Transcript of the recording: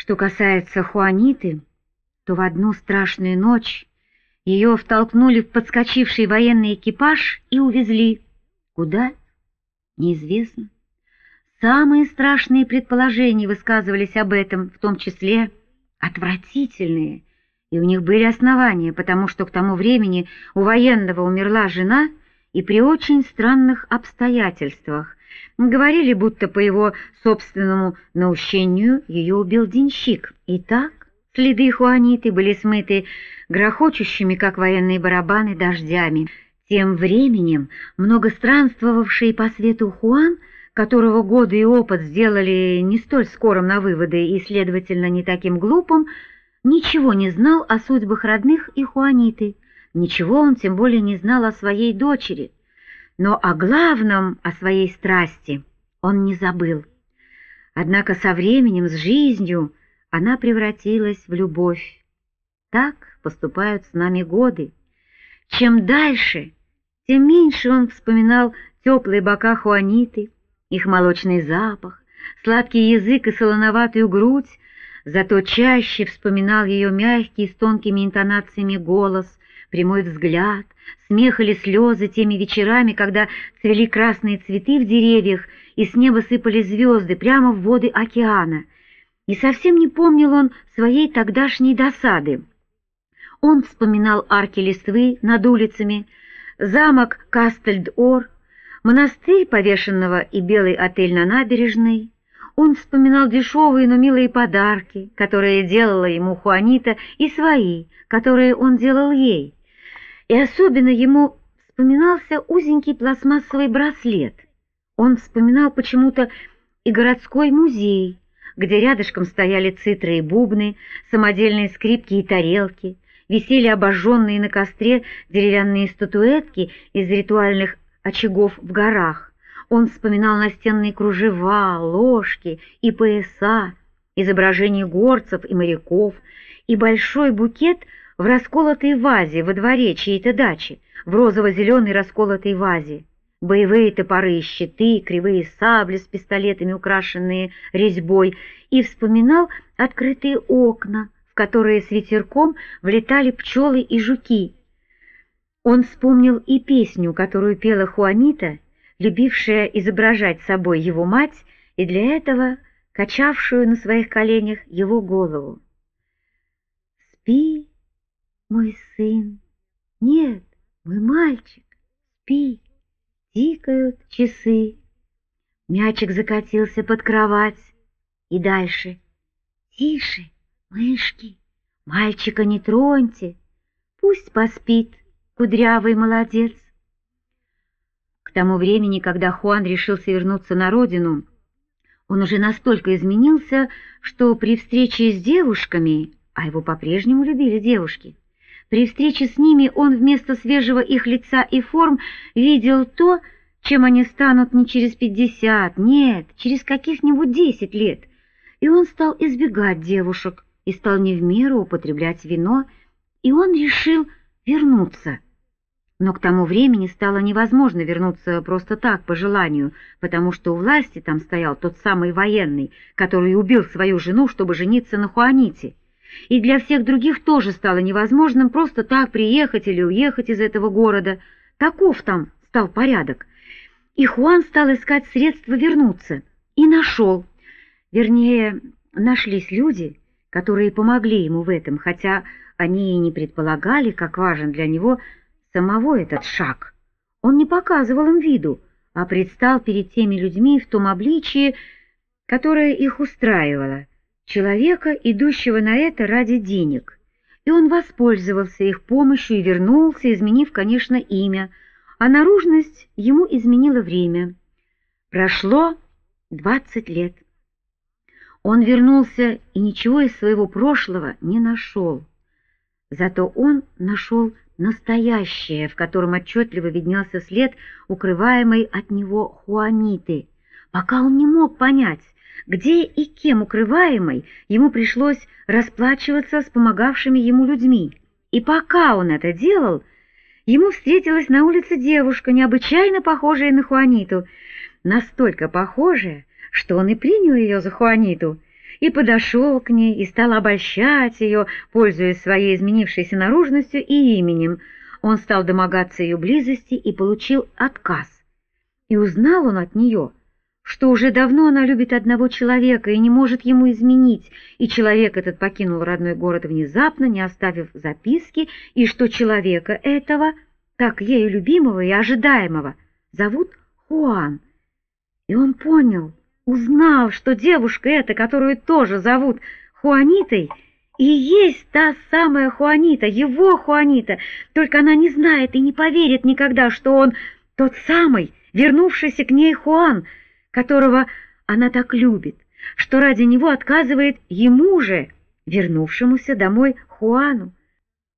Что касается Хуаниты, то в одну страшную ночь ее втолкнули в подскочивший военный экипаж и увезли. Куда? Неизвестно. Самые страшные предположения высказывались об этом, в том числе отвратительные, и у них были основания, потому что к тому времени у военного умерла жена, и при очень странных обстоятельствах. Говорили, будто по его собственному наущению ее убил денщик. Итак, следы Хуаниты были смыты грохочущими, как военные барабаны, дождями. Тем временем много странствовавший по свету Хуан, которого годы и опыт сделали не столь скорым на выводы и, следовательно, не таким глупым, ничего не знал о судьбах родных и Хуаниты, ничего он тем более не знал о своей дочери, но о главном, о своей страсти, он не забыл. Однако со временем, с жизнью, она превратилась в любовь. Так поступают с нами годы. Чем дальше, тем меньше он вспоминал теплые бока Хуаниты, их молочный запах, сладкий язык и солоноватую грудь, зато чаще вспоминал ее мягкий с тонкими интонациями голос, прямой взгляд, смех или слезы теми вечерами, когда цвели красные цветы в деревьях и с неба сыпали звезды прямо в воды океана. И совсем не помнил он своей тогдашней досады. Он вспоминал арки листвы над улицами, замок Кастельд-Ор, монастырь повешенного и белый отель на набережной. Он вспоминал дешевые, но милые подарки, которые делала ему Хуанита, и свои, которые он делал ей. И особенно ему вспоминался узенький пластмассовый браслет. Он вспоминал почему-то и городской музей, где рядышком стояли цитры и бубны, самодельные скрипки и тарелки, висели обожженные на костре деревянные статуэтки из ритуальных очагов в горах. Он вспоминал настенные кружева, ложки и пояса, изображения горцев и моряков, и большой букет в расколотой вазе во дворе чьей-то дачи, в розово-зеленой расколотой вазе, боевые топоры и щиты, кривые сабли с пистолетами, украшенные резьбой, и вспоминал открытые окна, в которые с ветерком влетали пчелы и жуки. Он вспомнил и песню, которую пела Хуанита, любившая изображать собой его мать и для этого качавшую на своих коленях его голову. «Спи, мой сын, нет, мой мальчик, спи, тикают часы». Мячик закатился под кровать, и дальше: «Тише, мышки, мальчика не троньте, пусть поспит кудрявый молодец». К тому времени, когда Хуан решился вернуться на родину, он уже настолько изменился, что при встрече с девушками, а его по-прежнему любили девушки, при встрече с ними он вместо свежего их лица и форм видел то, чем они станут не через 50, нет, через каких-нибудь 10 лет, и он стал избегать девушек и стал не в меру употреблять вино, и он решил вернуться. Но к тому времени стало невозможно вернуться просто так, по желанию, потому что у власти там стоял тот самый военный, который убил свою жену, чтобы жениться на Хуаните. И для всех других тоже стало невозможным просто так приехать или уехать из этого города. Таков там стал порядок. И Хуан стал искать средства вернуться. И нашел. Вернее, нашлись люди, которые помогли ему в этом, хотя они и не предполагали, как важен для него самого этот шаг. Он не показывал им виду, а предстал перед теми людьми в том обличии, которое их устраивало, человека, идущего на это ради денег. И он воспользовался их помощью и вернулся, изменив, конечно, имя, а наружность ему изменило время. Прошло 20 лет. Он вернулся и ничего из своего прошлого не нашел. Зато он нашел настоящее, в котором отчетливо виднелся след, укрываемый от него Хуаниты. Пока он не мог понять, где и кем укрываемый, ему пришлось расплачиваться с помогавшими ему людьми. И пока он это делал, ему встретилась на улице девушка, необычайно похожая на Хуаниту, настолько похожая, что он и принял ее за Хуаниту, и подошел к ней и стал обольщать ее, пользуясь своей изменившейся наружностью и именем. Он стал домогаться ее близости и получил отказ. И узнал он от нее, что уже давно она любит одного человека и не может ему изменить, и человек этот покинул родной город внезапно, не оставив записки, и что человека этого, так ею любимого и ожидаемого, зовут Хуан. И он понял, узнал, что девушка эта, которую тоже зовут Хуанитой, и есть та самая Хуанита, его Хуанита, только она не знает и не поверит никогда, что он тот самый, вернувшийся к ней Хуан, которого она так любит, что ради него отказывает ему же, вернувшемуся домой Хуану.